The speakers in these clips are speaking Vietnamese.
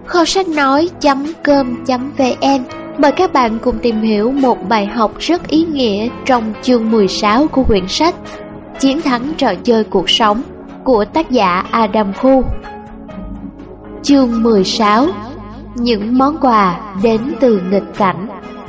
Kho sách nói.com.vn mời các bạn cùng tìm hiểu một bài học rất ý nghĩa trong chương 16 của quyển sách Chiến thắng trò chơi cuộc sống của tác giả Adam Khu. Chương 16: Những món quà đến từ nghịch cảnh.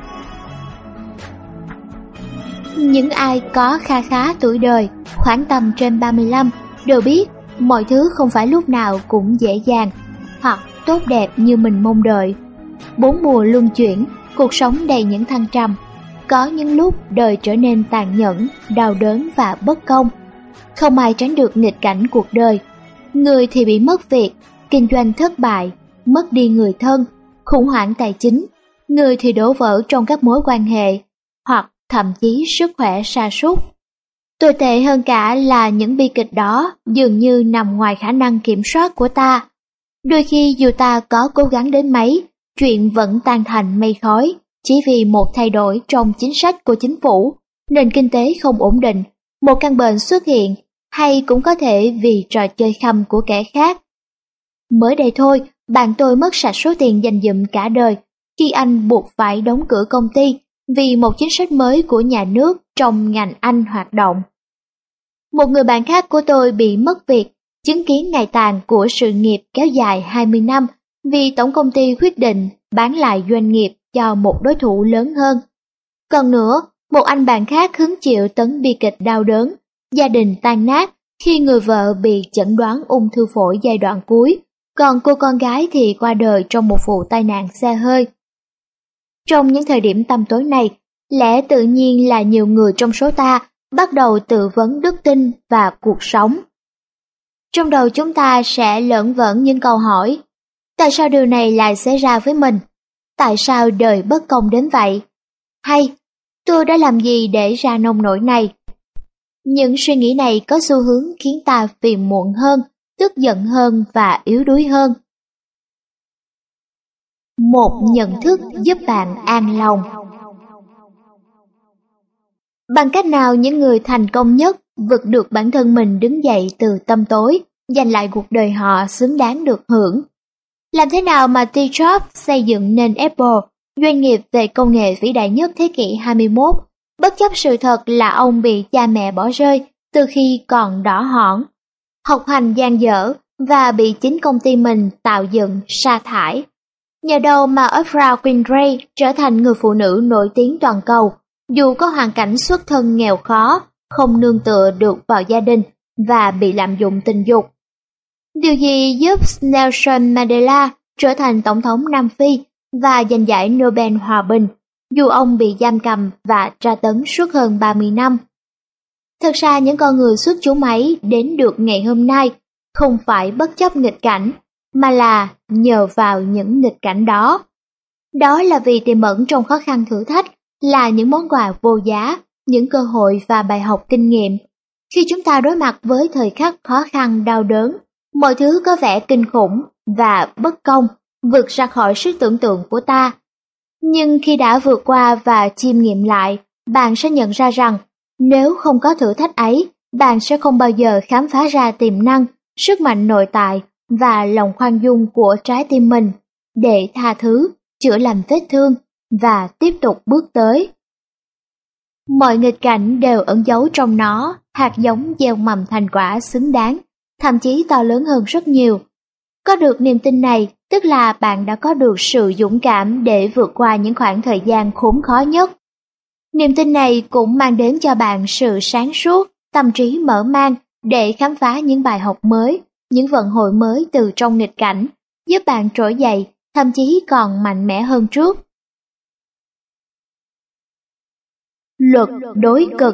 Những ai có kha khá tuổi đời, khoảng tầm trên 35, đều biết mọi thứ không phải lúc nào cũng dễ dàng hoặc tốt đẹp như mình mong đợi. 4 mùa luân chuyển, cuộc sống đầy những thăng trầm. Có những lúc đời trở nên tàn nhẫn, đau đớn và bất công. Không ai tránh được nghịch cảnh cuộc đời. Người thì bị mất việc, kinh doanh thất bại, mất đi người thân, khủng hoảng tài chính. Người thì đổ vỡ trong các mối quan hệ, hoặc thậm chí sức khỏe sa sút. Tồi tệ hơn cả là những bi kịch đó dường như nằm ngoài khả năng kiểm soát của ta. Đôi khi dù ta có cố gắng đến mấy, chuyện vẫn tan thành mây khói chỉ vì một thay đổi trong chính sách của chính phủ, nền kinh tế không ổn định, một căn bệnh xuất hiện, hay cũng có thể vì trò chơi khăm của kẻ khác. Mới đây thôi, bạn tôi mất sạch số tiền dành dụm cả đời khi anh buộc phải đóng cửa công ty vì một chính sách mới của nhà nước trong ngành anh hoạt động. Một người bạn khác của tôi bị mất việc, chứng kiến ngày tàn của sự nghiệp kéo dài 20 năm vì tổng công ty quyết định bán lại doanh nghiệp cho một đối thủ lớn hơn. Còn nữa, một anh bạn khác hứng chịu tấn bi kịch đau đớn, gia đình tan nát khi người vợ bị chẩn đoán ung thư phổi giai đoạn cuối, còn cô con gái thì qua đời trong một vụ tai nạn xe hơi. Trong những thời điểm tăm tối này, lẽ tự nhiên là nhiều người trong số ta bắt đầu tự vấn đức tin và cuộc sống. Trong đầu chúng ta sẽ lởn vởn những câu hỏi: tại sao điều này lại xảy ra với mình? Tại sao đời bất công đến vậy? Hay, tôi đã làm gì để ra nông nỗi này? Những suy nghĩ này có xu hướng khiến ta phiền muộn hơn, tức giận hơn và yếu đuối hơn. Một nhận thức giúp bạn an lòng. Bằng cách nào những người thành công nhất vực được bản thân mình đứng dậy từ tăm tối, giành lại cuộc đời họ xứng đáng được hưởng? Làm thế nào mà Steve Jobs xây dựng nên Apple, doanh nghiệp về công nghệ vĩ đại nhất thế kỷ 21, bất chấp sự thật là ông bị cha mẹ bỏ rơi từ khi còn đỏ hỏn, học hành dang dở và bị chính công ty mình tạo dựng sa thải? Nhờ đâu mà Oprah Winfrey trở thành người phụ nữ nổi tiếng toàn cầu, dù có hoàn cảnh xuất thân nghèo khó, không nương tựa được vào gia đình và bị lạm dụng tình dục? Điều gì giúp Nelson Mandela trở thành tổng thống Nam Phi và giành giải Nobel Hòa bình, dù ông bị giam cầm và tra tấn suốt hơn 30 năm? Thật ra những con người xuất chúng ấy đến được ngày hôm nay không phải bất chấp nghịch cảnh, mà là nhờ vào những nghịch cảnh đó. Đó là vì tiềm ẩn trong khó khăn thử thách là những món quà vô giá, những cơ hội và bài học kinh nghiệm. Khi chúng ta đối mặt với thời khắc khó khăn đau đớn, mọi thứ có vẻ kinh khủng và bất công, vượt ra khỏi sức tưởng tượng của ta. Nhưng khi đã vượt qua và chiêm nghiệm lại, bạn sẽ nhận ra rằng nếu không có thử thách ấy, bạn sẽ không bao giờ khám phá ra tiềm năng, sức mạnh nội tại và lòng khoan dung của trái tim mình để tha thứ, chữa lành vết thương và tiếp tục bước tới. Mọi nghịch cảnh đều ẩn giấu trong nó hạt giống gieo mầm thành quả xứng đáng, thậm chí to lớn hơn rất nhiều. Có được niềm tin này, tức là bạn đã có được sự dũng cảm để vượt qua những khoảng thời gian khốn khó nhất. Niềm tin này cũng mang đến cho bạn sự sáng suốt, tâm trí mở mang để khám phá những bài học mới, những vận hội mới từ trong nghịch cảnh, giúp bạn trỗi dậy, thậm chí còn mạnh mẽ hơn trước. Luật đối cực.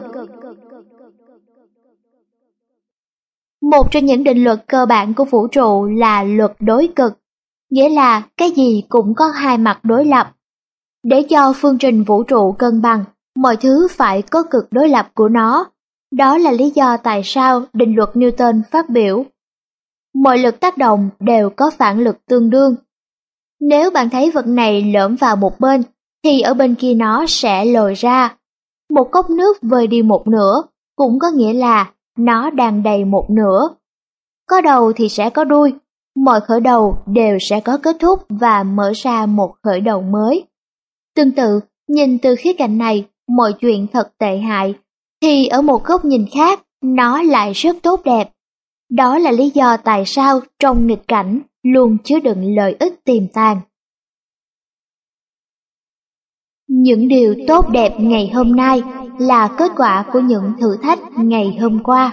Một trong những định luật cơ bản của vũ trụ là luật đối cực, nghĩa là cái gì cũng có hai mặt đối lập. Để cho phương trình vũ trụ cân bằng, mọi thứ phải có cực đối lập của nó. Đó là lý do tại sao định luật Newton phát biểu: mọi lực tác động đều có phản lực tương đương. Nếu bạn thấy vật này lõm vào một bên, thì ở bên kia nó sẽ lồi ra. Một cốc nước vơi đi một nửa, cũng có nghĩa là nó đang đầy một nửa. Có đầu thì sẽ có đuôi, mọi khởi đầu đều sẽ có kết thúc và mở ra một khởi đầu mới. Tương tự, nhìn từ khía cạnh này, mọi chuyện thật tệ hại, thì ở một góc nhìn khác, nó lại rất tốt đẹp. Đó là lý do tại sao trong nghịch cảnh luôn chứa đựng lợi ích tiềm tàng. Những điều tốt đẹp ngày hôm nay là kết quả của những thử thách ngày hôm qua.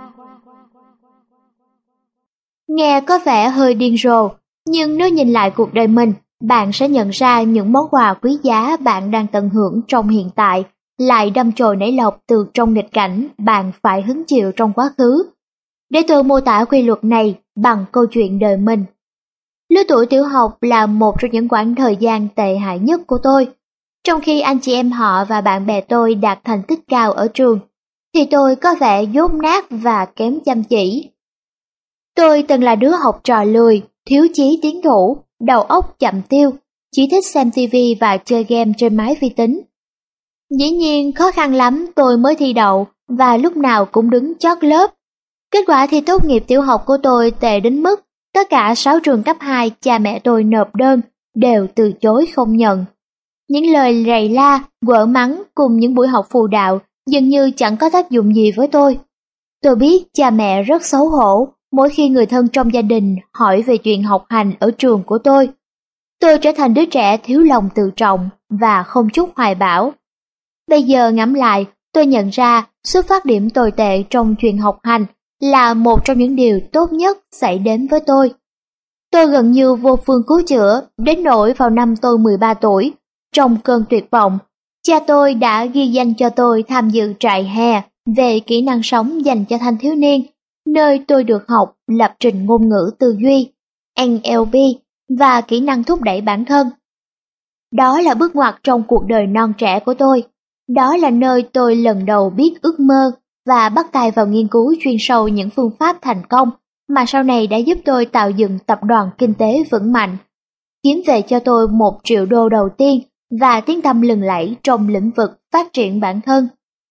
Nghe có vẻ hơi điên rồ, nhưng nếu nhìn lại cuộc đời mình, bạn sẽ nhận ra những món quà quý giá bạn đang tận hưởng trong hiện tại lại đâm chồi nảy lộc từ trong nghịch cảnh bạn phải hứng chịu trong quá khứ. Để tôi mô tả quy luật này bằng câu chuyện đời mình. Lứa tuổi tiểu học là một trong những quãng thời gian tệ hại nhất của tôi. Trong khi anh chị em họ và bạn bè tôi đạt thành tích cao ở trường, thì tôi có vẻ dốt nát và kém chăm chỉ. Tôi từng là đứa học trò lười, thiếu chí tiến thủ, đầu óc chậm tiêu, chỉ thích xem TV và chơi game trên máy vi tính. Dĩ nhiên khó khăn lắm tôi mới thi đậu và lúc nào cũng đứng chót lớp. Kết quả thi tốt nghiệp tiểu học của tôi tệ đến mức tất cả 6 trường cấp 2 cha mẹ tôi nộp đơn đều từ chối không nhận. Những lời rầy la, quở mắng cùng những buổi học phụ đạo dường như chẳng có tác dụng gì với tôi. Tôi biết cha mẹ rất xấu hổ mỗi khi người thân trong gia đình hỏi về chuyện học hành ở trường của tôi. Tôi trở thành đứa trẻ thiếu lòng tự trọng và không chút hoài bão. Bây giờ ngẫm lại, tôi nhận ra xuất phát điểm tồi tệ trong chuyện học hành là một trong những điều tốt nhất xảy đến với tôi. Tôi gần như vô phương cứu chữa, đến nỗi vào năm tôi 13 tuổi, trong cơn tuyệt vọng, cha tôi đã ghi danh cho tôi tham dự trại hè về kỹ năng sống dành cho thanh thiếu niên, nơi tôi được học lập trình ngôn ngữ tư duy, NLP và kỹ năng thúc đẩy bản thân. Đó là bước ngoặt trong cuộc đời non trẻ của tôi. Đó là nơi tôi lần đầu biết ước mơ và bắt tay vào nghiên cứu chuyên sâu những phương pháp thành công mà sau này đã giúp tôi tạo dựng tập đoàn kinh tế vững mạnh, kiếm về cho tôi 1 triệu đô đầu tiên và tiếng tăm lừng lẫy trong lĩnh vực phát triển bản thân.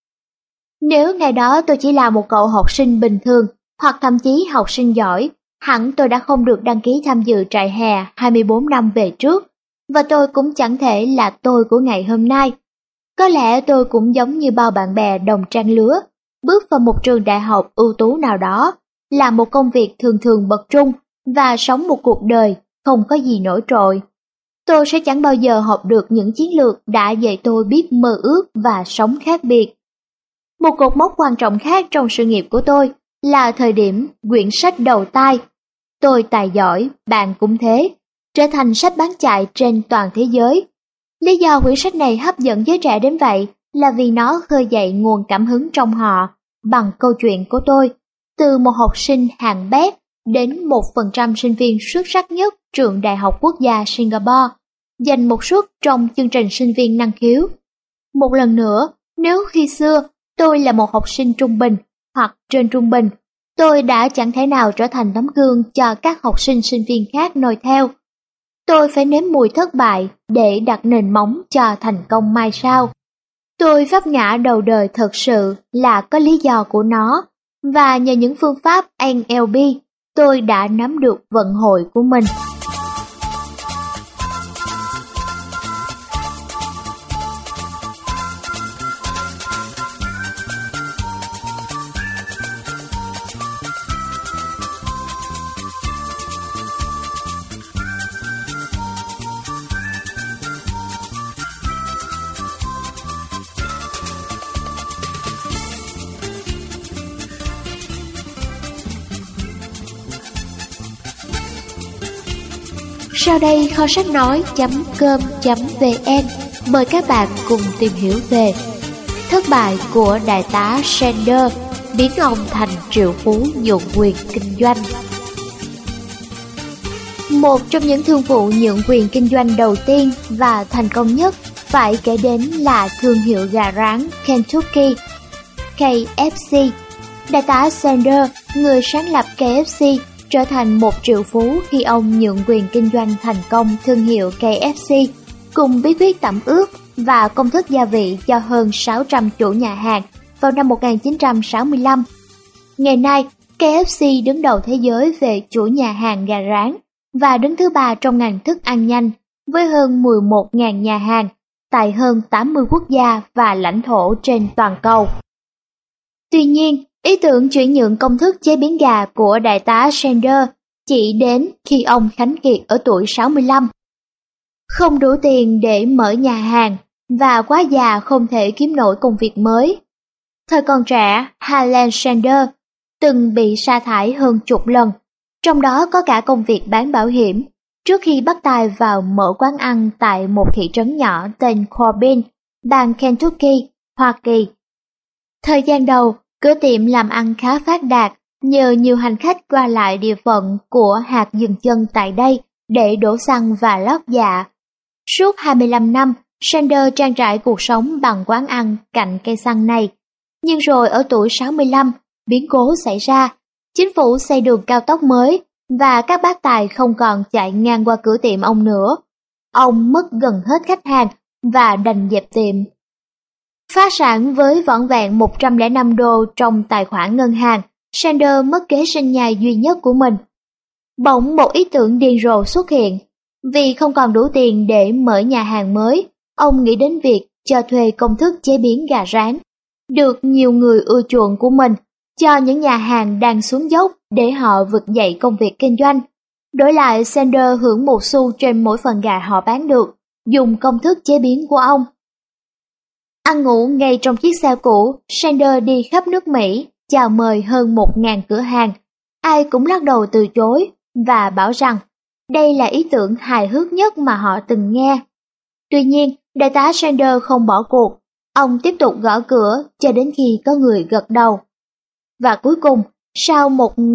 Nếu ngày đó tôi chỉ là một cậu học sinh bình thường hoặc thậm chí học sinh giỏi, hẳn tôi đã không được đăng ký tham dự trại hè 24 năm về trước, và tôi cũng chẳng thể là tôi của ngày hôm nay. Có lẽ tôi cũng giống như bao bạn bè đồng trang lứa, bước vào một trường đại học ưu tú nào đó, làm một công việc thường thường bậc trung và sống một cuộc đời không có gì nổi trội. Tôi sẽ chẳng bao giờ học được những chiến lược đã dạy tôi biết mơ ước và sống khác biệt. Một cột mốc quan trọng khác trong sự nghiệp của tôi là thời điểm quyển sách đầu tay Tôi tài giỏi, bạn cũng thế, trở thành sách bán chạy trên toàn thế giới. Lý do quyển sách này hấp dẫn giới trẻ đến vậy là vì nó khơi dậy nguồn cảm hứng trong họ bằng câu chuyện của tôi, từ một học sinh hạng bét đến 1% sinh viên xuất sắc nhất trường Đại học Quốc gia Singapore, giành một suất trong chương trình sinh viên năng khiếu. Một lần nữa, nếu khi xưa tôi là một học sinh trung bình hoặc trên trung bình, tôi đã chẳng thể nào trở thành tấm gương cho các học sinh sinh viên khác noi theo. Tôi phải nếm mùi thất bại để đặt nền móng cho thành công mai sau. Tôi vấp ngã đầu đời thật sự là có lý do của nó, và nhờ những phương pháp NLP, tôi đã nắm được vận hội của mình. Sau đây kho sách nói.com.vn mời các bạn cùng tìm hiểu về thất bại của đại tá Sanders biến ông thành triệu phú nhượng quyền kinh doanh. Một trong những thương vụ nhượng quyền kinh doanh đầu tiên và thành công nhất phải kể đến là thương hiệu gà rán Kentucky, KFC. Đại tá Sanders, người sáng lập KFC, trở thành một triệu phú khi ông nhượng quyền kinh doanh thành công thương hiệu KFC, cùng bí quyết tẩm ướp và công thức gia vị cho hơn 600 chủ nhà hàng vào năm 1965. Ngày nay, KFC đứng đầu thế giới về chuỗi nhà hàng gà rán và đứng thứ 3 trong ngành thức ăn nhanh với hơn 11.000 nhà hàng tại hơn 80 quốc gia và lãnh thổ trên toàn cầu. Tuy nhiên, ý tưởng chuyển nhượng công thức chế biến gà của đại tá Sanders chỉ đến khi ông khánh kiệt ở tuổi 65. Không đủ tiền để mở nhà hàng và quá già không thể kiếm nổi công việc mới. Thời còn trẻ, Harlan Sanders từng bị sa thải hơn chục lần, trong đó có cả công việc bán bảo hiểm, trước khi bắt tay vào mở quán ăn tại một thị trấn nhỏ tên Corbin, bang Kentucky, Hoa Kỳ. Thời gian đầu, cửa tiệm làm ăn khá phát đạt nhờ nhiều hành khách qua lại địa phận của hạt dừng chân tại đây để đổ xăng và lót dạ. Suốt 25 năm, Sanders trang trải cuộc sống bằng quán ăn cạnh cây xăng này. Nhưng rồi ở tuổi 65, biến cố xảy ra. Chính phủ xây đường cao tốc mới và các bác tài không còn chạy ngang qua cửa tiệm ông nữa. Ông mất gần hết khách hàng và đành dẹp tiệm. Phá sản với vỏn vẹn 105 đô trong tài khoản ngân hàng, Sanders mất kế sinh nhai duy nhất của mình. Bỗng một ý tưởng điên rồ xuất hiện. Vì không còn đủ tiền để mở nhà hàng mới, ông nghĩ đến việc cho thuê công thức chế biến gà rán, được nhiều người ưa chuộng của mình, cho những nhà hàng đang xuống dốc để họ vực dậy công việc kinh doanh. Đổi lại, Sanders hưởng 1 xu trên mỗi phần gà họ bán được, dùng công thức chế biến của ông. Ăn ngủ ngay trong chiếc xe cũ, Sanders đi khắp nước Mỹ, chào mời hơn 1.000 cửa hàng. Ai cũng lắc đầu từ chối và bảo rằng đây là ý tưởng hài hước nhất mà họ từng nghe. Tuy nhiên, đại tá Sanders không bỏ cuộc. Ông tiếp tục gõ cửa cho đến khi có người gật đầu. Và cuối cùng, sau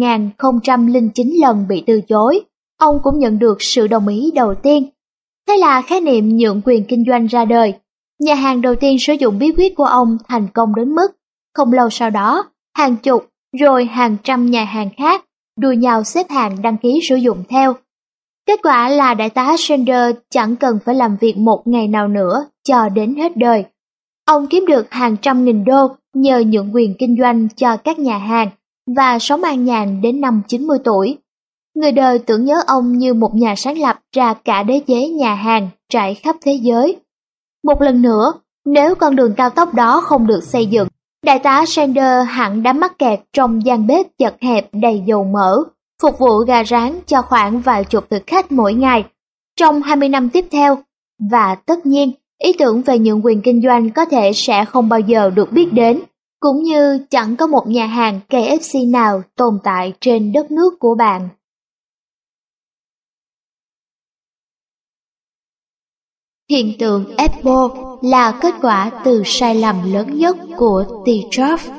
1009 lần bị từ chối, ông cũng nhận được sự đồng ý đầu tiên. Thế là khái niệm nhượng quyền kinh doanh ra đời. Nhà hàng đầu tiên sử dụng bí quyết của ông thành công đến mức không lâu sau đó, hàng chục rồi hàng trăm nhà hàng khác đua nhau xếp hàng đăng ký sử dụng theo. Kết quả là đại tá Sanders chẳng cần phải làm việc một ngày nào nữa cho đến hết đời. Ông kiếm được hàng trăm nghìn đô nhờ nhượng quyền kinh doanh cho các nhà hàng và sống an nhàn đến năm 90 tuổi. Người đời tưởng nhớ ông như một nhà sáng lập ra cả đế chế nhà hàng trải khắp thế giới. Một lần nữa, nếu con đường cao tốc đó không được xây dựng, đại tá Sanders hẳn đã mắc kẹt trong gian bếp chật hẹp đầy dầu mỡ, phục vụ gà rán cho khoảng vài chục thực khách mỗi ngày trong 20 năm tiếp theo. Và tất nhiên, ý tưởng về nhượng quyền kinh doanh có thể sẽ không bao giờ được biết đến, cũng như chẳng có một nhà hàng KFC nào tồn tại trên đất nước của bạn. Hiện tượng Apple là kết quả từ sai lầm lớn nhất của Steve Jobs.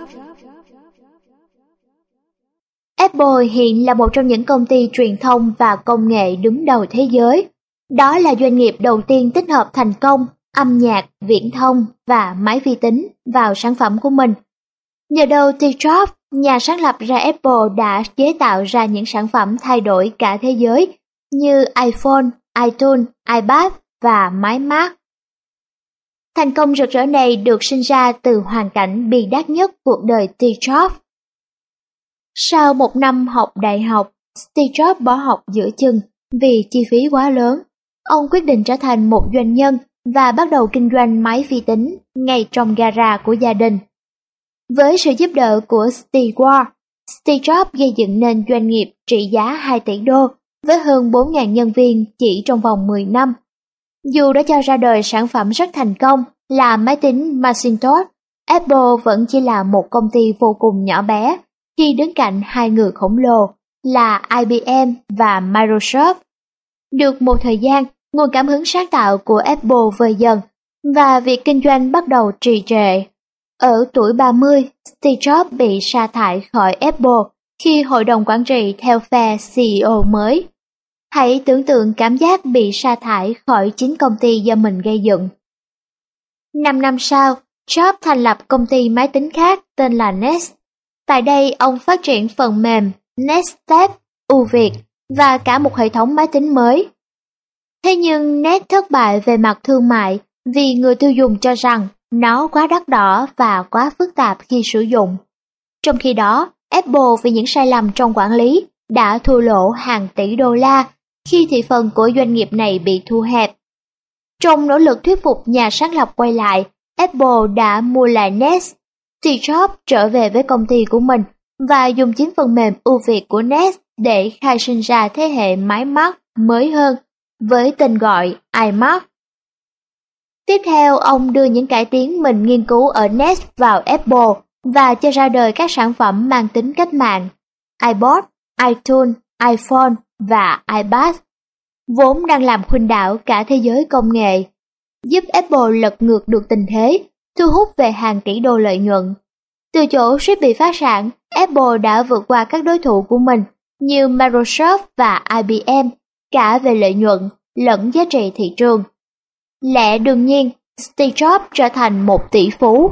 Apple hiện là một trong những công ty truyền thông và công nghệ đứng đầu thế giới. Đó là doanh nghiệp đầu tiên tích hợp thành công âm nhạc, viễn thông và máy vi tính vào sản phẩm của mình. Nhờ đâu Steve Jobs, nhà sáng lập ra Apple, đã chế tạo ra những sản phẩm thay đổi cả thế giới như iPhone, iTunes, iPad và máy Mac. Thành công rực rỡ này được sinh ra từ hoàn cảnh bi đát nhất cuộc đời Steve Jobs. Sau một năm học đại học, Steve Jobs bỏ học giữa chừng vì chi phí quá lớn. Ông quyết định trở thành một doanh nhân và bắt đầu kinh doanh máy vi tính ngay trong gara của gia đình. Với sự giúp đỡ của Steve Wozniak, Steve Jobs gây dựng nên doanh nghiệp trị giá 2 tỷ đô với hơn 4.000 nhân viên chỉ trong vòng 10 năm. Dù đã cho ra đời sản phẩm rất thành công là máy tính Macintosh, Apple vẫn chỉ là một công ty vô cùng nhỏ bé khi đứng cạnh hai người khổng lồ là IBM và Microsoft. Được một thời gian, nguồn cảm hứng sáng tạo của Apple vơi dần và việc kinh doanh bắt đầu trì trệ. Ở tuổi 30, Steve Jobs bị sa thải khỏi Apple khi hội đồng quản trị theo phe CEO mới. Hãy tưởng tượng cảm giác bị sa thải khỏi chính công ty do mình gây dựng. 5 năm sau, Jobs thành lập công ty máy tính khác tên là Nest. Tại đây, ông phát triển phần mềm Netscape, ưu việt và cả một hệ thống máy tính mới. Thế nhưng Nest thất bại về mặt thương mại vì người tiêu dùng cho rằng nó quá đắt đỏ và quá phức tạp khi sử dụng. Trong khi đó, Apple vì những sai lầm trong quản lý đã thua lỗ hàng tỷ đô la khi thị phần của doanh nghiệp này bị thu hẹp. Trong nỗ lực thuyết phục nhà sáng lập quay lại, Apple đã mua lại Nest. Steve Jobs trở về với công ty của mình và dùng chính phần mềm ưu việt của Nest để khai sinh ra thế hệ máy Mac mới hơn với tên gọi iMac. Tiếp theo, ông đưa những cải tiến mình nghiên cứu ở Nest vào Apple và cho ra đời các sản phẩm mang tính cách mạng, iPod, iTunes, iPhone và iPad, vốn đang làm khuynh đảo cả thế giới công nghệ, giúp Apple lật ngược được tình thế, thu hút về hàng tỷ đô lợi nhuận. Từ chỗ suýt bị phá sản, Apple đã vượt qua các đối thủ của mình như Microsoft và IBM, cả về lợi nhuận lẫn giá trị thị trường. Lẽ đương nhiên, Steve Jobs trở thành một tỷ phú.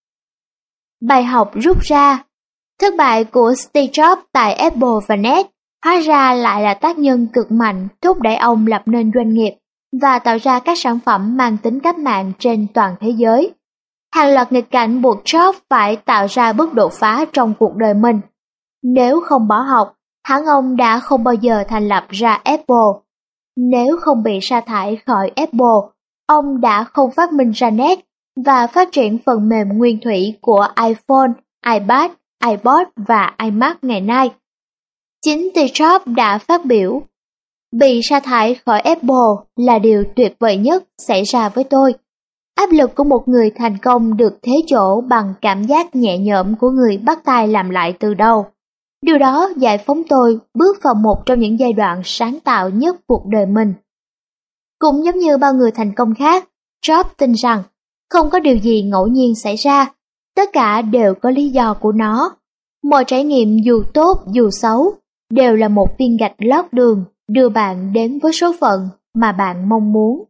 Bài học rút ra: thất bại của Steve Jobs tại Apple và Nest hóa ra lại là tác nhân cực mạnh thúc đẩy ông lập nên doanh nghiệp và tạo ra các sản phẩm mang tính cách mạng trên toàn thế giới. Hàng loạt nghịch cảnh buộc Jobs phải tạo ra bước đột phá trong cuộc đời mình. Nếu không bỏ học, hãng ông đã không bao giờ thành lập ra Apple. Nếu không bị sa thải khỏi Apple, ông đã không phát minh ra Nest và phát triển phần mềm nguyên thủy của iPhone, iPad, iPod và iMac ngày nay. Chính Steve Jobs đã phát biểu: bị sa thải khỏi Apple là điều tuyệt vời nhất xảy ra với tôi. Áp lực của một người thành công được thế chỗ bằng cảm giác nhẹ nhõm của người bắt tay làm lại từ đầu. Điều đó giải phóng tôi bước vào một trong những giai đoạn sáng tạo nhất cuộc đời mình. Cũng giống như bao người thành công khác, Jobs tin rằng không có điều gì ngẫu nhiên xảy ra, tất cả đều có lý do của nó. Mọi trải nghiệm dù tốt dù xấu đều là một viên gạch lót đường đưa bạn đến với số phận mà bạn mong muốn.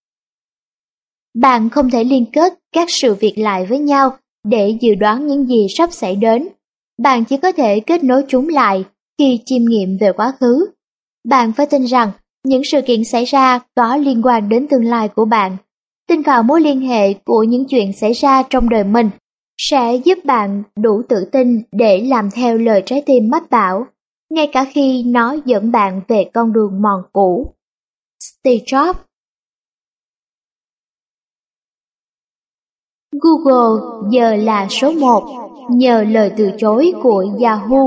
Bạn không thể liên kết các sự việc lại với nhau để dự đoán những gì sắp xảy đến. Bạn chỉ có thể kết nối chúng lại khi chiêm nghiệm về quá khứ. Bạn phải tin rằng những sự kiện xảy ra có liên quan đến tương lai của bạn. Tin vào mối liên hệ của những chuyện xảy ra trong đời mình sẽ giúp bạn đủ tự tin để làm theo lời trái tim mách bảo, ngay cả khi nó dẫn bạn về con đường mòn cũ. Steve Jobs. Google giờ là số 1 nhờ lời từ chối của Yahoo.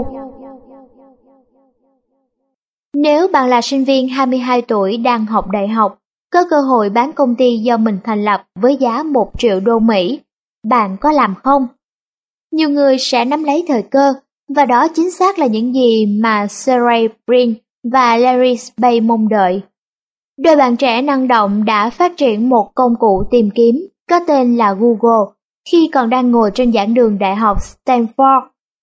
Nếu bạn là sinh viên 22 tuổi đang học đại học, có cơ hội bán công ty do mình thành lập với giá 1 triệu đô Mỹ, bạn có làm không? Nhiều người sẽ nắm lấy thời cơ, và đó chính xác là những gì mà Sergey Brin và Larry Page mong đợi. Đôi bạn trẻ năng động đã phát triển một công cụ tìm kiếm có tên là Google khi còn đang ngồi trên giảng đường đại học Stanford.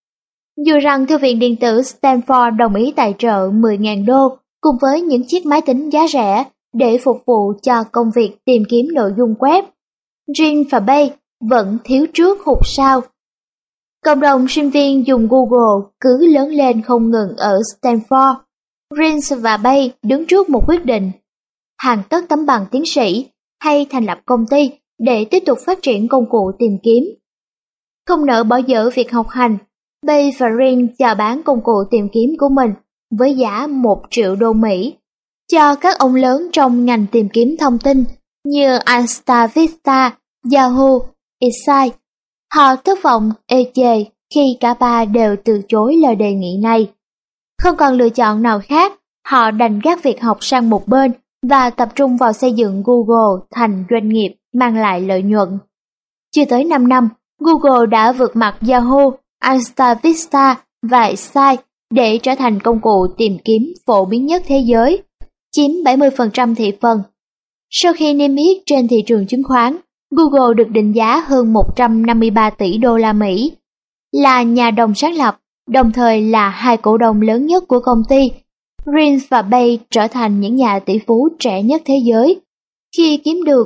Dù rằng Thư viện điện tử Stanford đồng ý tài trợ 10.000 đô cùng với những chiếc máy tính giá rẻ để phục vụ cho công việc tìm kiếm nội dung web, Brin và Page vẫn thiếu trước hụt sau. Cộng đồng sinh viên dùng Google cứ lớn lên không ngừng ở Stanford. Brin và Page đứng trước một quyết định: hoàn tất tấm bằng tiến sĩ hay thành lập công ty để tiếp tục phát triển công cụ tìm kiếm. Không nỡ bỏ dở việc học hành, Page và Brin chào bán công cụ tìm kiếm của mình với giá 1 triệu đô Mỹ cho các ông lớn trong ngành tìm kiếm thông tin như AltaVista, Yahoo, Insight. Họ thất vọng ê chề khi cả ba đều từ chối lời đề nghị này. Không còn lựa chọn nào khác, họ đành gác việc học sang một bên và tập trung vào xây dựng Google thành doanh nghiệp mang lại lợi nhuận. Chưa tới 5 năm, Google đã vượt mặt Yahoo, AltaVista và Insight để trở thành công cụ tìm kiếm phổ biến nhất thế giới, chiếm 70% thị phần. Sau khi niêm yết trên thị trường chứng khoán, Google được định giá hơn 153 tỷ đô la Mỹ. Là nhà đồng sáng lập, đồng thời là hai cổ đông lớn nhất của công ty, Brin và Page trở thành những nhà tỷ phú trẻ nhất thế giới, khi kiếm được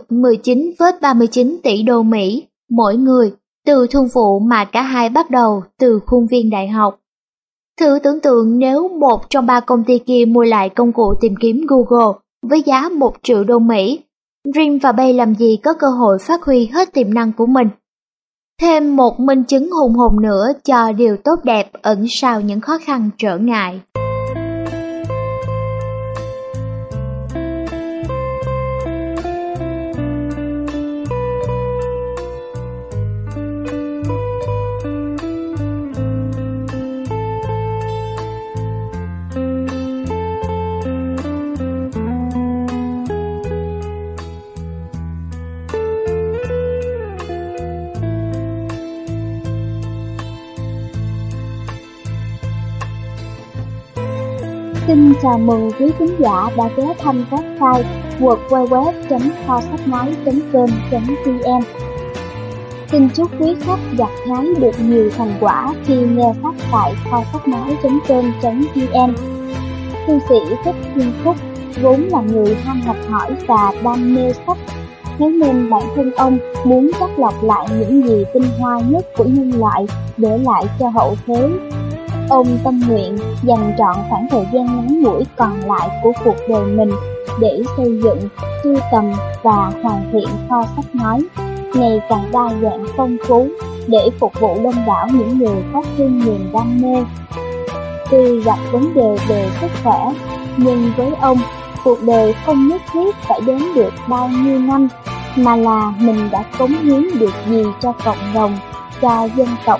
19,39 tỷ đô Mỹ mỗi người từ thương vụ mà cả hai bắt đầu từ khuôn viên đại học. Thử tưởng tượng nếu một trong ba công ty kia mua lại công cụ tìm kiếm Google với giá 1 triệu đô Mỹ, Brin và Page làm gì có cơ hội phát huy hết tiềm năng của mình. Thêm một minh chứng hùng hồn nữa cho điều tốt đẹp ẩn sau những khó khăn trở ngại. Xin chào mừng quý khán giả đã ghé thăm website www.kho-sách-nói.com.vn. Xin chúc quý khách gặt hái được nhiều thành quả khi nghe sách tại kho-sách-nói.com.vn. Thư sĩ Thích Thiên Phúc vốn là người ham học hỏi và đam mê sách, thế nên bản thân ông muốn chắt lọc lại những gì tinh hoa nhất của nhân loại để lại cho hậu thế. Ông tâm nguyện dành trọn khoảng thời gian ngắn ngủi còn lại của cuộc đời mình để xây dựng, sưu tầm và hoàn thiện kho sách nói ngày càng đa dạng phong phú để phục vụ đông đảo những người có chung niềm đam mê. Tuy gặp vấn đề về sức khỏe, nhưng với ông, cuộc đời không nhất thiết phải đến được bao nhiêu năm, mà là mình đã cống hiến được gì cho cộng đồng, cho dân tộc.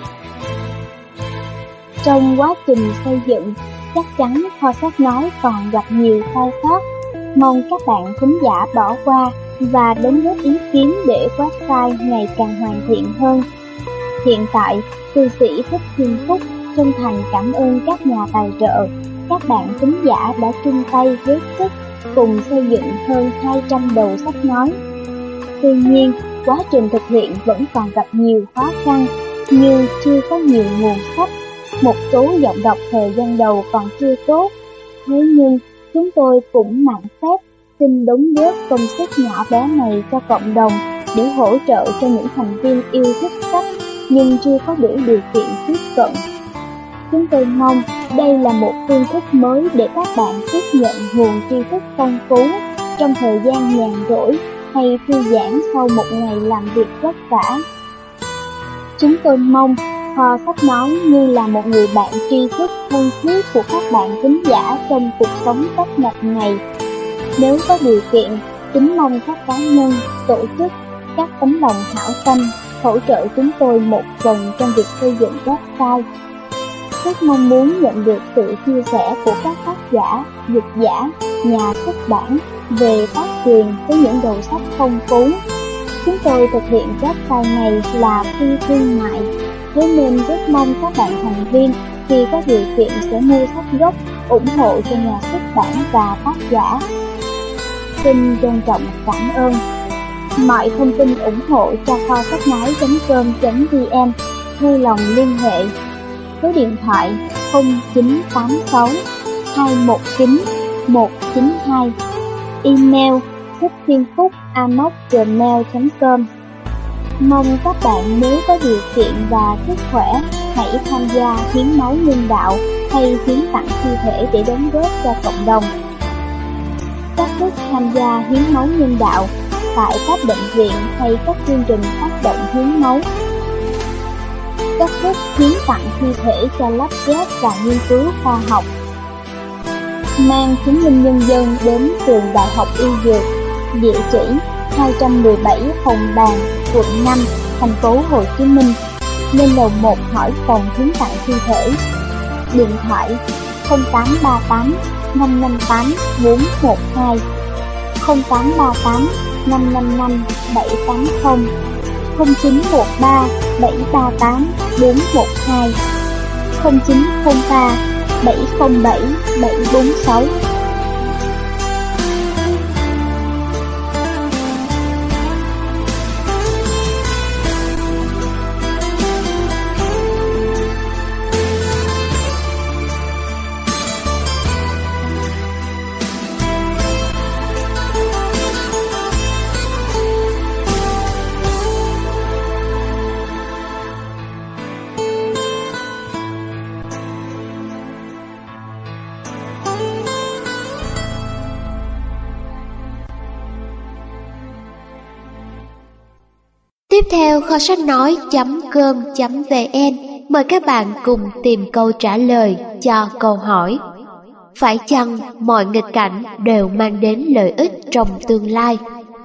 Trong quá trình xây dựng, chắc chắn kho sách nói còn gặp nhiều sai sót. Mong các bạn thính giả bỏ qua và đóng góp ý kiến để website ngày càng hoàn thiện hơn. Hiện tại, thư sĩ Thích Thiên Phúc chân thành cảm ơn các nhà tài trợ, các bạn thính giả đã chung tay góp sức cùng xây dựng hơn 200 đầu sách nói. Tuy nhiên, quá trình thực hiện vẫn còn gặp nhiều khó khăn như chưa có nhiều nguồn sách, một số giọng đọc thời gian đầu còn chưa tốt. Thế nhưng, chúng tôi cũng mạn phép xin đóng góp công sức nhỏ bé này cho cộng đồng để hỗ trợ cho những thành viên yêu thích sách nhưng chưa có đủ điều kiện tiếp cận. Chúng tôi mong đây là một phương thức mới để các bạn tiếp nhận nguồn tri thức phong phú trong thời gian nhàn rỗi hay thư giãn sau một ngày làm việc vất vả. Chúng tôi mong kho sách nói như là một người bạn tri thức thân thiết của các bạn thính giả trong cuộc sống tấp nập này. Nếu có điều kiện, kính mong các cá nhân, tổ chức, các tấm lòng hảo tâm hỗ trợ chúng tôi một phần trong việc xây dựng website. Rất mong muốn nhận được sự chia sẻ của các tác giả, dịch giả, nhà xuất bản về tác quyền với những đầu sách phong phú. Chúng tôi thực hiện website này là phi thương mại, thế nên rất mong các bạn thành viên khi có điều kiện sẽ mua sách gốc, ủng hộ cho nhà xuất bản và tác giả. Xin trân trọng cảm ơn. Mọi thông tin ủng hộ cho kho sách nói.com.vn vui lòng liên hệ. Số điện thoại 0986 219 192. Email thiththienphúc@gmail.com. Mong các bạn nếu có điều kiện và sức khỏe hãy tham gia hiến máu nhân đạo hay hiến tặng thi thể để đóng góp cho cộng đồng. Cách thức tham gia hiến máu nhân đạo tại các bệnh viện hay các chương trình phát động hiến máu. Cách thức hiến tặng thi thể cho lắp ghép và nghiên cứu khoa học. Mang chứng minh nhân dân đến trường Đại học Y Dược, địa chỉ 217 Hồng Bàng, quận 5, thành phố Hồ Chí Minh. Lên lầu 1 hỏi phòng hiến tặng thi thể. Điện thoại 0838 558 412, 0838 555 780, 0913 738 412, 0903 707 746. Tiếp theo, kho sách nói.com.vn mời các bạn cùng tìm câu trả lời cho câu hỏi: phải chăng mọi nghịch cảnh đều mang đến lợi ích trong tương lai?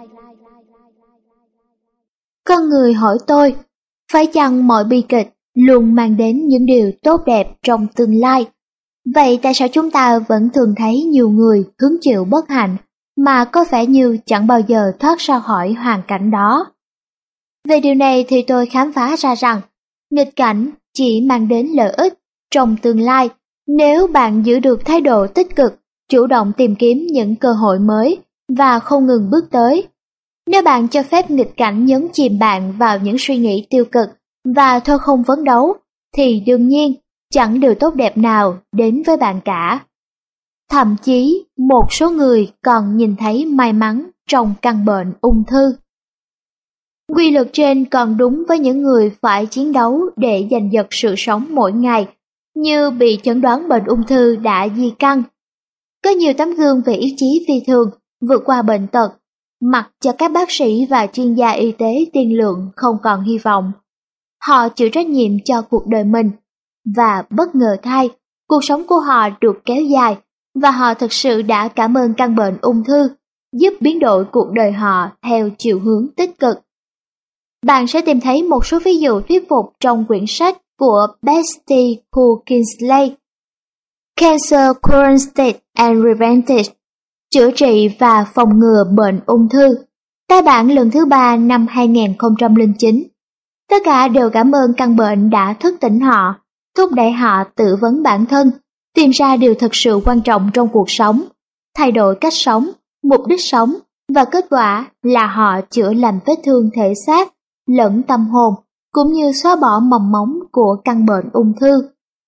Con người hỏi tôi, phải chăng mọi bi kịch luôn mang đến những điều tốt đẹp trong tương lai? Vậy tại sao chúng ta vẫn thường thấy nhiều người hứng chịu bất hạnh mà có vẻ như chẳng bao giờ thoát ra khỏi hoàn cảnh đó? Về điều này thì tôi khám phá ra rằng nghịch cảnh chỉ mang đến lợi ích trong tương lai nếu bạn giữ được thái độ tích cực, chủ động tìm kiếm những cơ hội mới và không ngừng bước tới. Nếu bạn cho phép nghịch cảnh nhấn chìm bạn vào những suy nghĩ tiêu cực và thôi không phấn đấu, thì đương nhiên chẳng điều tốt đẹp nào đến với bạn cả. Thậm chí, một số người còn nhìn thấy may mắn trong căn bệnh ung thư. Quy luật trên còn đúng với những người phải chiến đấu để giành giật sự sống mỗi ngày, như bị chẩn đoán bệnh ung thư đã di căn. Có nhiều tấm gương về ý chí phi thường vượt qua bệnh tật, mặc cho các bác sĩ và chuyên gia y tế tiên lượng không còn hy vọng. Họ chịu trách nhiệm cho cuộc đời mình, và bất ngờ thay, cuộc sống của họ được kéo dài, và họ thực sự đã cảm ơn căn bệnh ung thư, giúp biến đổi cuộc đời họ theo chiều hướng tích cực. Bạn sẽ tìm thấy một số ví dụ thuyết phục trong quyển sách của Betsy Kingsley, Cancer Current State and Prevention, chữa trị và phòng ngừa bệnh ung thư, tái bản lần thứ 3 năm 2009. Tất cả đều cảm ơn căn bệnh đã thức tỉnh họ, thúc đẩy họ tự vấn bản thân, tìm ra điều thực sự quan trọng trong cuộc sống, thay đổi cách sống, mục đích sống, và kết quả là họ chữa lành vết thương thể xác lẫn tâm hồn, cũng như xóa bỏ mầm móng của căn bệnh ung thư.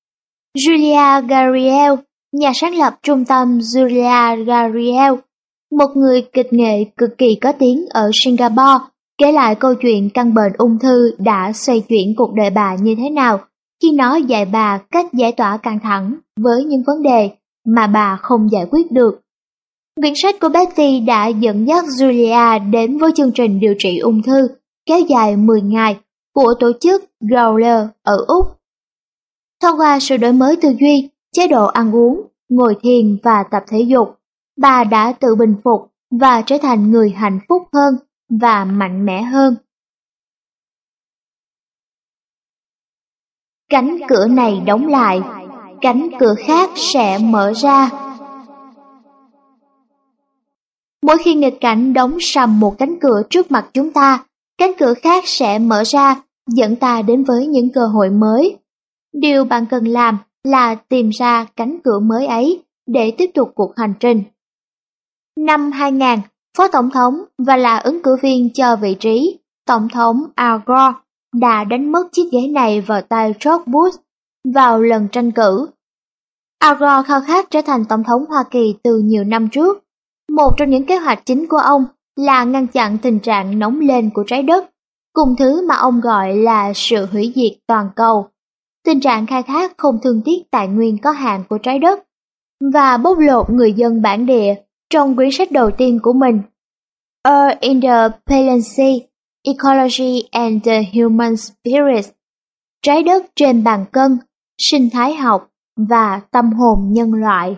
Julia Gariel, nhà sáng lập trung tâm Julia Gariel, một người kịch nghệ cực kỳ có tiếng ở Singapore, kể lại câu chuyện căn bệnh ung thư đã xoay chuyển cuộc đời bà như thế nào khi nó dạy bà cách giải tỏa căng thẳng với những vấn đề mà bà không giải quyết được. Quyển sách của Betty đã dẫn dắt Julia đến với chương trình điều trị ung thư kéo dài 10 ngày của tổ chức Growler ở Úc. Thông qua sự đổi mới tư duy, chế độ ăn uống, ngồi thiền và tập thể dục, bà đã tự bình phục và trở thành người hạnh phúc hơn và mạnh mẽ hơn. Cánh cửa này đóng lại, cánh cửa khác sẽ mở ra. Mỗi khi nghịch cảnh đóng sầm một cánh cửa trước mặt chúng ta, cánh cửa khác sẽ mở ra, dẫn ta đến với những cơ hội mới. Điều bạn cần làm là tìm ra cánh cửa mới ấy để tiếp tục cuộc hành trình. Năm 2000, Phó Tổng thống và là ứng cử viên cho vị trí Tổng thống Al Gore đã đánh mất chiếc ghế này vào tay George Bush vào lần tranh cử. Al Gore khao khát trở thành Tổng thống Hoa Kỳ từ nhiều năm trước. Một trong những kế hoạch chính của ông là ngăn chặn tình trạng nóng lên của trái đất, cùng thứ mà ông gọi là sự hủy diệt toàn cầu, tình trạng khai thác không thương tiếc tài nguyên có hạn của trái đất, và bóc lột người dân bản địa trong quyển sách đầu tiên của mình, Earth in the Balance, Ecology and the Human Spirit, trái đất trên bàn cân, sinh thái học và tâm hồn nhân loại.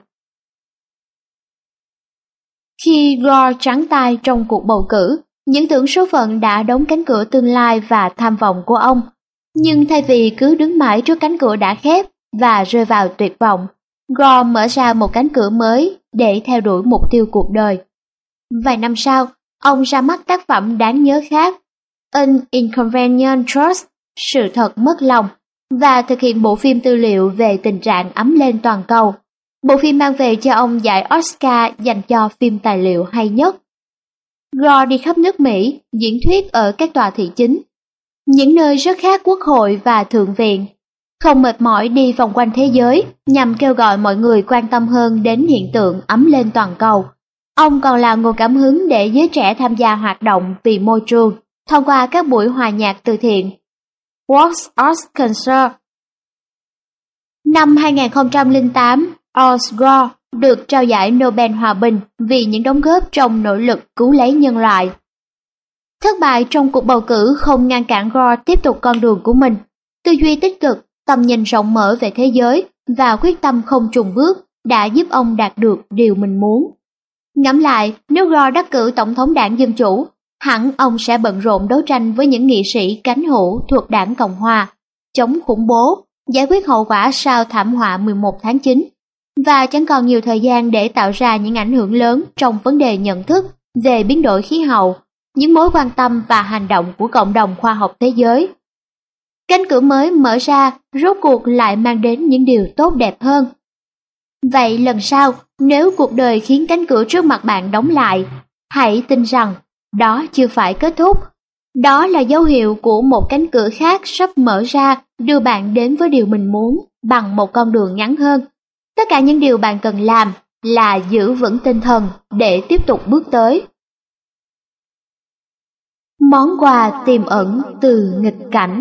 Khi Gore trắng tay trong cuộc bầu cử, những tưởng số phận đã đóng cánh cửa tương lai và tham vọng của ông. Nhưng thay vì cứ đứng mãi trước cánh cửa đã khép và rơi vào tuyệt vọng, Gore mở ra một cánh cửa mới để theo đuổi mục tiêu cuộc đời. Vài năm sau, ông ra mắt tác phẩm đáng nhớ khác, An Inconvenient Truth, sự thật mất lòng, và thực hiện bộ phim tư liệu về tình trạng ấm lên toàn cầu. Bộ phim mang về cho ông giải Oscar dành cho phim tài liệu hay nhất. Gore đi khắp nước Mỹ, diễn thuyết ở các tòa thị chính, những nơi rất khác quốc hội và thượng viện, không mệt mỏi đi vòng quanh thế giới nhằm kêu gọi mọi người quan tâm hơn đến hiện tượng ấm lên toàn cầu. Ông còn là nguồn cảm hứng để giới trẻ tham gia hoạt động vì môi trường thông qua các buổi hòa nhạc từ thiện World Arts Concert. Năm 2008, Al Gore được trao giải Nobel Hòa bình vì những đóng góp trong nỗ lực cứu lấy nhân loại. Thất bại trong cuộc bầu cử không ngăn cản Gore tiếp tục con đường của mình. Tư duy tích cực, tầm nhìn rộng mở về thế giới và quyết tâm không chùn bước đã giúp ông đạt được điều mình muốn. Ngẫm lại, nếu Gore đắc cử tổng thống đảng Dân Chủ, hẳn ông sẽ bận rộn đấu tranh với những nghị sĩ cánh hữu thuộc đảng Cộng Hòa, chống khủng bố, giải quyết hậu quả sau thảm họa 11 tháng 9, và chẳng còn nhiều thời gian để tạo ra những ảnh hưởng lớn trong vấn đề nhận thức về biến đổi khí hậu, những mối quan tâm và hành động của cộng đồng khoa học thế giới. Cánh cửa mới mở ra rốt cuộc lại mang đến những điều tốt đẹp hơn. Vậy lần sau, nếu cuộc đời khiến cánh cửa trước mặt bạn đóng lại, hãy tin rằng đó chưa phải kết thúc. Đó là dấu hiệu của một cánh cửa khác sắp mở ra, đưa bạn đến với điều mình muốn bằng một con đường ngắn hơn. Tất cả những điều bạn cần làm là giữ vững tinh thần để tiếp tục bước tới. Món quà tiềm ẩn từ nghịch cảnh.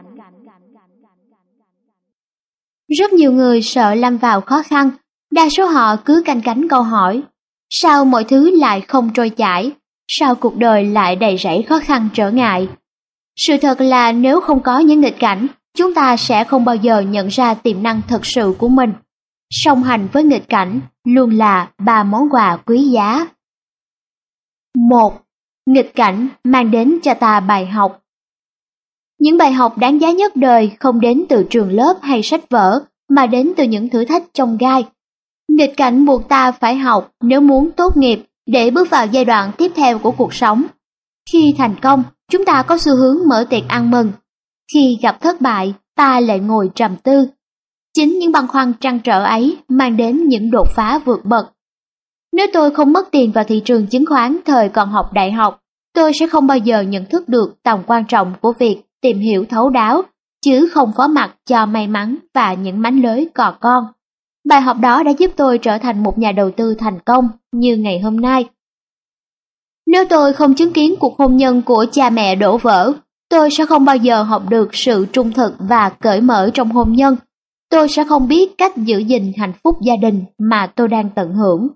Rất nhiều người sợ lâm vào khó khăn, đa số họ cứ canh cánh câu hỏi: sao mọi thứ lại không trôi chảy? Sao cuộc đời lại đầy rẫy khó khăn trở ngại? Sự thật là nếu không có những nghịch cảnh, chúng ta sẽ không bao giờ nhận ra tiềm năng thật sự của mình. Song hành với nghịch cảnh luôn là 3 món quà quý giá. 1. Nghịch cảnh mang đến cho ta bài học. Những bài học đáng giá nhất đời không đến từ trường lớp hay sách vở, mà đến từ những thử thách chông gai. Nghịch cảnh buộc ta phải học nếu muốn tốt nghiệp, để bước vào giai đoạn tiếp theo của cuộc sống. Khi thành công, chúng ta có xu hướng mở tiệc ăn mừng. Khi gặp thất bại, ta lại ngồi trầm tư. Chính những băn khoăn trăn trở ấy mang đến những đột phá vượt bậc. Nếu tôi không mất tiền vào thị trường chứng khoán thời còn học đại học, tôi sẽ không bao giờ nhận thức được tầm quan trọng của việc tìm hiểu thấu đáo, chứ không phó mặc cho may mắn và những mánh lới cò con. Bài học đó đã giúp tôi trở thành một nhà đầu tư thành công như ngày hôm nay. Nếu tôi không chứng kiến cuộc hôn nhân của cha mẹ đổ vỡ, tôi sẽ không bao giờ học được sự trung thực và cởi mở trong hôn nhân. Tôi sẽ không biết cách giữ gìn hạnh phúc gia đình mà tôi đang tận hưởng.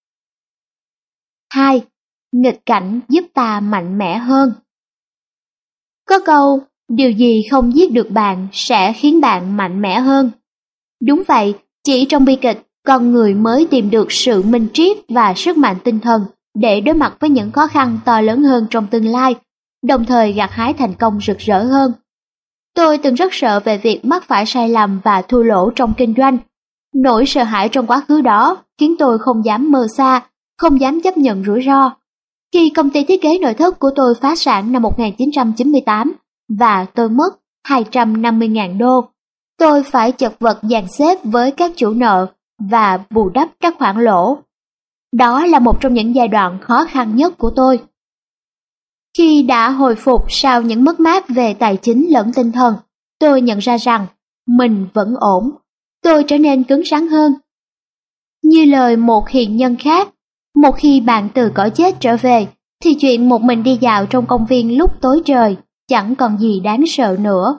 2. Nghịch cảnh giúp ta mạnh mẽ hơn. Có câu, điều gì không giết được bạn sẽ khiến bạn mạnh mẽ hơn. Đúng vậy, chỉ trong bi kịch, con người mới tìm được sự minh triết và sức mạnh tinh thần để đối mặt với những khó khăn to lớn hơn trong tương lai, đồng thời gặt hái thành công rực rỡ hơn. Tôi từng rất sợ về việc mắc phải sai lầm và thua lỗ trong kinh doanh. Nỗi sợ hãi trong quá khứ đó khiến tôi không dám mơ xa, không dám chấp nhận rủi ro. Khi công ty thiết kế nội thất của tôi phá sản năm 1998 và tôi mất 250.000 đô, tôi phải chật vật dàn xếp với các chủ nợ và bù đắp các khoản lỗ. Đó là một trong những giai đoạn khó khăn nhất của tôi. Khi đã hồi phục sau những mất mát về tài chính lẫn tinh thần, tôi nhận ra rằng mình vẫn ổn. Tôi trở nên cứng rắn hơn. Như lời một hiền nhân khác, một khi bạn từ cõi chết trở về, thì chuyện một mình đi dạo trong công viên lúc tối trời chẳng còn gì đáng sợ nữa.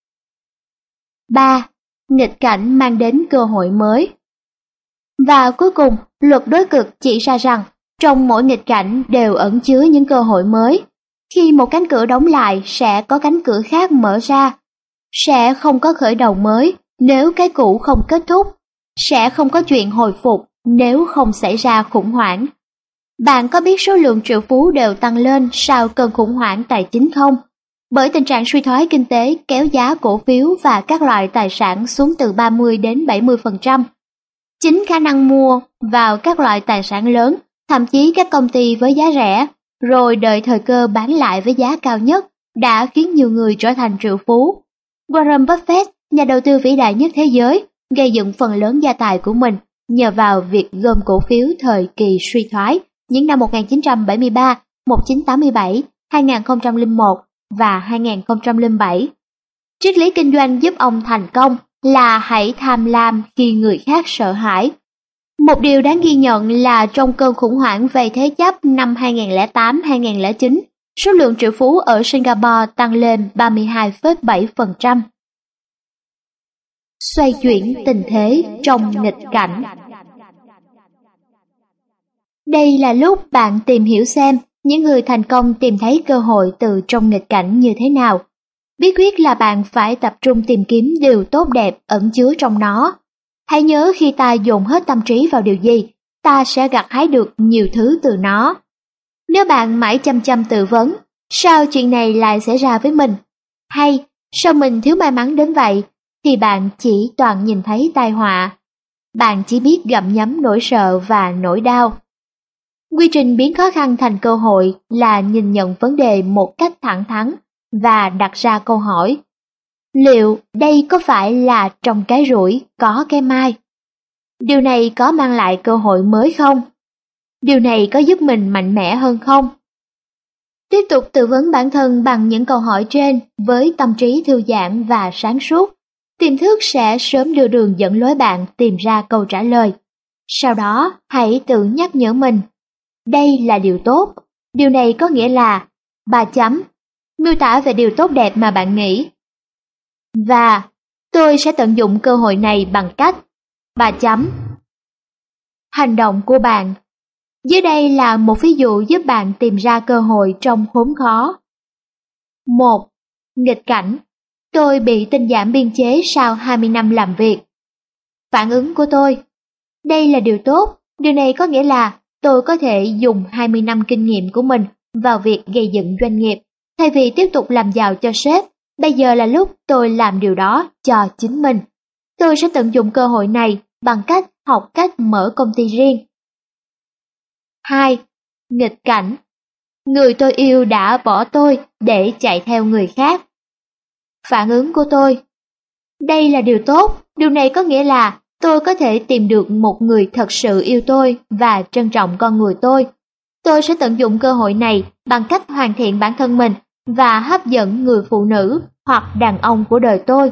3. Nghịch cảnh mang đến cơ hội mới. Và cuối cùng, luật đối cực chỉ ra rằng trong mỗi nghịch cảnh đều ẩn chứa những cơ hội mới. Khi một cánh cửa đóng lại sẽ có cánh cửa khác mở ra. Sẽ không có khởi đầu mới nếu cái cũ không kết thúc. Sẽ không có chuyện hồi phục nếu không xảy ra khủng hoảng. Bạn có biết số lượng triệu phú đều tăng lên sau cơn khủng hoảng tài chính không? Bởi tình trạng suy thoái kinh tế kéo giá cổ phiếu và các loại tài sản xuống từ 30 đến 70%. Chính khả năng mua vào các loại tài sản lớn, thậm chí các công ty với giá rẻ, rồi đợi thời cơ bán lại với giá cao nhất, đã khiến nhiều người trở thành triệu phú. Warren Buffett, nhà đầu tư vĩ đại nhất thế giới, gây dựng phần lớn gia tài của mình nhờ vào việc gom cổ phiếu thời kỳ suy thoái những năm 1973, 1987, 2001 và 2007. Triết lý kinh doanh giúp ông thành công là hãy tham lam khi người khác sợ hãi. Một điều đáng ghi nhận là trong cơn khủng hoảng về thế chấp năm 2008-2009, số lượng triệu phú ở Singapore tăng lên 32,7%. Xoay chuyển tình thế trong nghịch cảnh. Đây là lúc bạn tìm hiểu xem những người thành công tìm thấy cơ hội từ trong nghịch cảnh như thế nào. Bí quyết là bạn phải tập trung tìm kiếm điều tốt đẹp ẩn chứa trong nó. Hãy nhớ khi ta dồn hết tâm trí vào điều gì, ta sẽ gặt hái được nhiều thứ từ nó. Nếu bạn mãi chăm chăm tự vấn, sao chuyện này lại xảy ra với mình? Hay, sao mình thiếu may mắn đến vậy? Thì bạn chỉ toàn nhìn thấy tai họa. Bạn chỉ biết gặm nhấm nỗi sợ và nỗi đau. Quy trình biến khó khăn thành cơ hội là nhìn nhận vấn đề một cách thẳng thắn và đặt ra câu hỏi: liệu đây có phải là trong cái rủi có cái mai? Điều này có mang lại cơ hội mới không? Điều này có giúp mình mạnh mẽ hơn không? Tiếp tục tự vấn bản thân bằng những câu hỏi trên với tâm trí thư giãn và sáng suốt. Tiềm thức sẽ sớm đưa đường dẫn lối bạn tìm ra câu trả lời. Sau đó, hãy tự nhắc nhở mình: đây là điều tốt. Điều này có nghĩa là 3 chấm. Miêu tả về điều tốt đẹp mà bạn nghĩ. Và tôi sẽ tận dụng cơ hội này bằng cách 3 chấm. Hành động của bạn. Dưới đây là một ví dụ giúp bạn tìm ra cơ hội trong khốn khó. 1. Nghịch cảnh. Tôi bị tinh giảm biên chế sau 20 năm làm việc. Phản ứng của tôi. Đây là điều tốt. Điều này có nghĩa là tôi có thể dùng 20 năm kinh nghiệm của mình vào việc gây dựng doanh nghiệp. Thay vì tiếp tục làm giàu cho sếp, bây giờ là lúc tôi làm điều đó cho chính mình. Tôi sẽ tận dụng cơ hội này bằng cách học cách mở công ty riêng. 2. Nghịch cảnh. Người tôi yêu đã bỏ tôi để chạy theo người khác. Phản ứng của tôi. Đây là điều tốt. Điều này có nghĩa là tôi có thể tìm được một người thật sự yêu tôi và trân trọng con người tôi. Tôi sẽ tận dụng cơ hội này bằng cách hoàn thiện bản thân mình và hấp dẫn người phụ nữ hoặc đàn ông của đời tôi.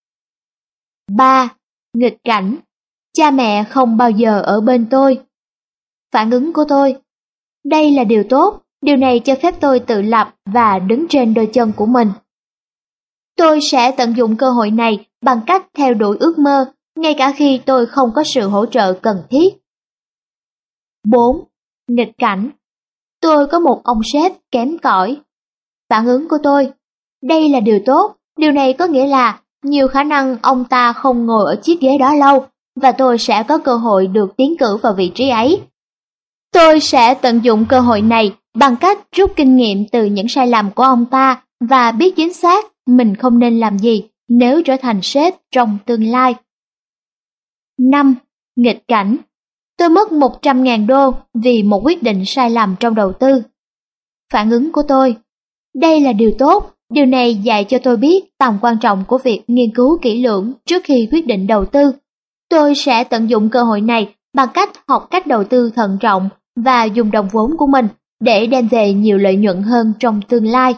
3. Nghịch cảnh. Cha mẹ không bao giờ ở bên tôi. Phản ứng của tôi. Đây là điều tốt. Điều này cho phép tôi tự lập và đứng trên đôi chân của mình. Tôi sẽ tận dụng cơ hội này bằng cách theo đuổi ước mơ, ngay cả khi tôi không có sự hỗ trợ cần thiết. 4. Nghịch cảnh. Tôi có một ông sếp kém cỏi. Phản ứng của tôi. Đây là điều tốt. Điều này có nghĩa là nhiều khả năng ông ta không ngồi ở chiếc ghế đó lâu, và tôi sẽ có cơ hội được tiến cử vào vị trí ấy. Tôi sẽ tận dụng cơ hội này bằng cách rút kinh nghiệm từ những sai lầm của ông ta và biết chính xác mình không nên làm gì nếu trở thành sếp trong tương lai. 5. Nghịch cảnh. Tôi mất 100.000 đô vì một quyết định sai lầm trong đầu tư. Phản ứng của tôi. Đây là điều tốt. Điều này dạy cho tôi biết tầm quan trọng của việc nghiên cứu kỹ lưỡng trước khi quyết định đầu tư. Tôi sẽ tận dụng cơ hội này bằng cách học cách đầu tư thận trọng và dùng đồng vốn của mình để đem về nhiều lợi nhuận hơn trong tương lai.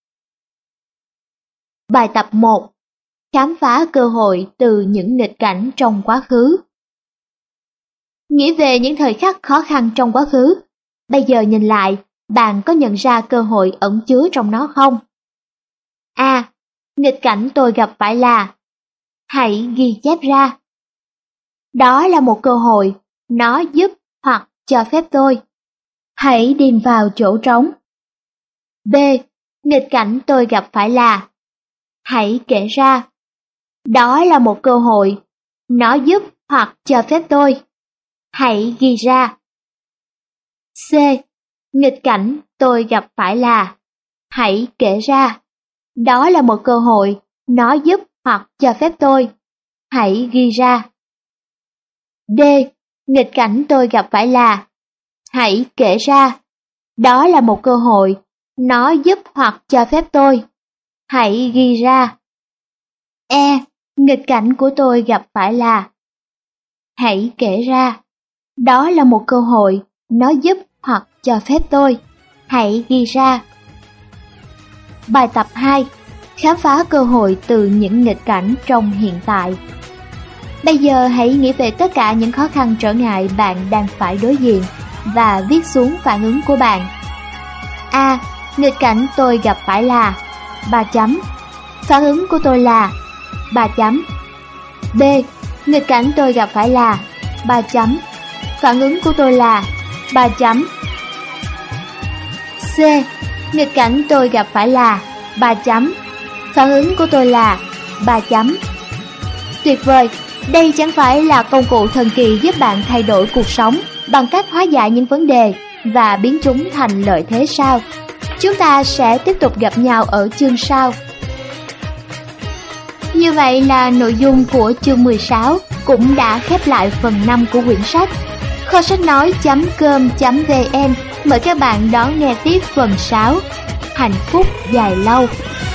Bài tập 1. Khám phá cơ hội từ những nghịch cảnh trong quá khứ. Nghĩ về những thời khắc khó khăn trong quá khứ. Bây giờ nhìn lại, bạn có nhận ra cơ hội ẩn chứa trong nó không? A. Nghịch cảnh tôi gặp phải là. Hãy ghi chép ra. Đó là một cơ hội, nó giúp hoặc cho phép tôi. Hãy điền vào chỗ trống. B. Nghịch cảnh tôi gặp phải là. Hãy kể ra. Đó là một cơ hội, nó giúp hoặc cho phép tôi. Hãy ghi ra. C. Nghịch cảnh tôi gặp phải là. Hãy kể ra. Đó là một cơ hội, nó giúp hoặc cho phép tôi. Hãy ghi ra. D. Nghịch cảnh tôi gặp phải là. Hãy kể ra. Đó là một cơ hội, nó giúp hoặc cho phép tôi. Hãy ghi ra. E. Nghịch cảnh của tôi gặp phải là. Hãy kể ra. Đó là một cơ hội, nó giúp hoặc cho phép tôi. Hãy ghi ra. Bài tập 2. Khám phá cơ hội từ những nghịch cảnh trong hiện tại. Bây giờ hãy nghĩ về tất cả những khó khăn trở ngại bạn đang phải đối diện và viết xuống phản ứng của bạn. A. Nghịch cảnh tôi gặp phải là. 3 chấm. Phản ứng của tôi là. 3 chấm. B. Nghịch cảnh tôi gặp phải là. 3 chấm. Phản ứng của tôi là. 3 chấm. C. Nghịch cảnh tôi gặp phải là 3 chấm. Phản ứng của tôi là 3 chấm. Tuyệt vời, đây chẳng phải là công cụ thần kỳ giúp bạn thay đổi cuộc sống bằng cách hóa giải những vấn đề và biến chúng thành lợi thế sao? Chúng ta sẽ tiếp tục gặp nhau ở chương sau. Như vậy là nội dung của chương 16 cũng đã khép lại phần 5 của quyển sách. Kho sách nói.com.vn mời các bạn đón nghe tiếp phần 6. Hạnh phúc dài lâu.